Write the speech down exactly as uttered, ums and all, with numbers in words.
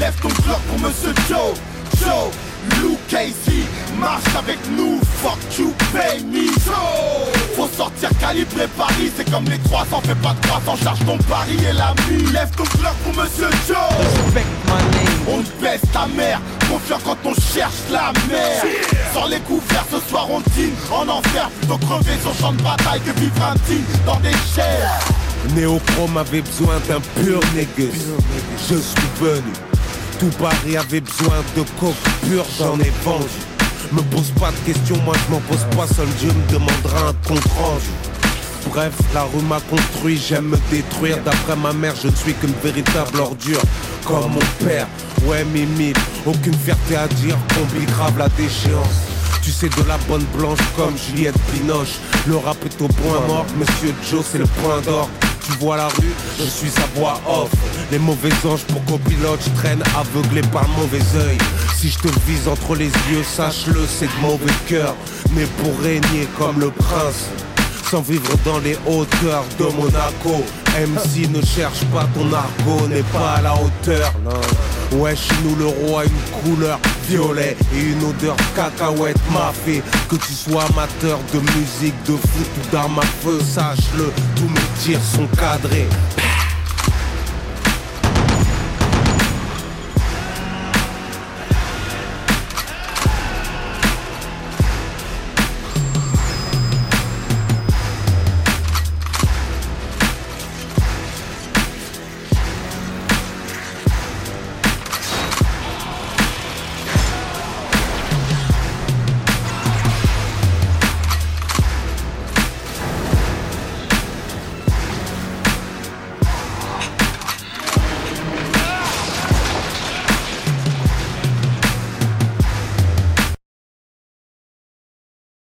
lève ton bloc pour Monsieur Joe. Joe, Lou Casey, marche avec nous, fuck you, pay me. Faut sortir calibré Paris, c'est comme les trois cents, fais pas de croissant, charge ton pari et la mue. Lève ton bloc pour Monsieur Joe. Respect my name. On te baisse ta mère, confiant quand on cherche la mer. Sans les couverts, ce soir on dîne en enfer, plutôt crever sur champ de bataille que vivre intime dans des chairs. Néochrome avait besoin d'un pur négus. Je suis venu. Tout Paris avait besoin de coke pure, j'en ai vendu. Me pose pas de questions, moi je m'en pose pas, seul Dieu me demandera un compte rendu. Bref, la rue m'a construit, j'aime me détruire. D'après ma mère, je ne suis qu'une véritable ordure. Comme mon père, ouais Mimi, aucune fierté à dire, combi grave la déchéance. Tu sais de la bonne blanche comme Juliette Binoche. Le rap est au point mort, Monsieur Joe c'est le point d'or. Tu vois la rue, je suis sa voix off. Les mauvais anges pour copilote, je traîne aveuglé par le mauvais œil. Si je te vise entre les yeux, sache-le, c'est de mauvais cœur. Mais pour régner comme le prince, sans vivre dans les hauteurs de Monaco. M C ne cherche pas ton argot, n'est pas à la hauteur. Ouais, chez nous le roi a une couleur violet et une odeur cacahuète m'a fait. Que tu sois amateur de musique, de foot ou d'armes à feu, sache-le, tous mes tirs sont cadrés.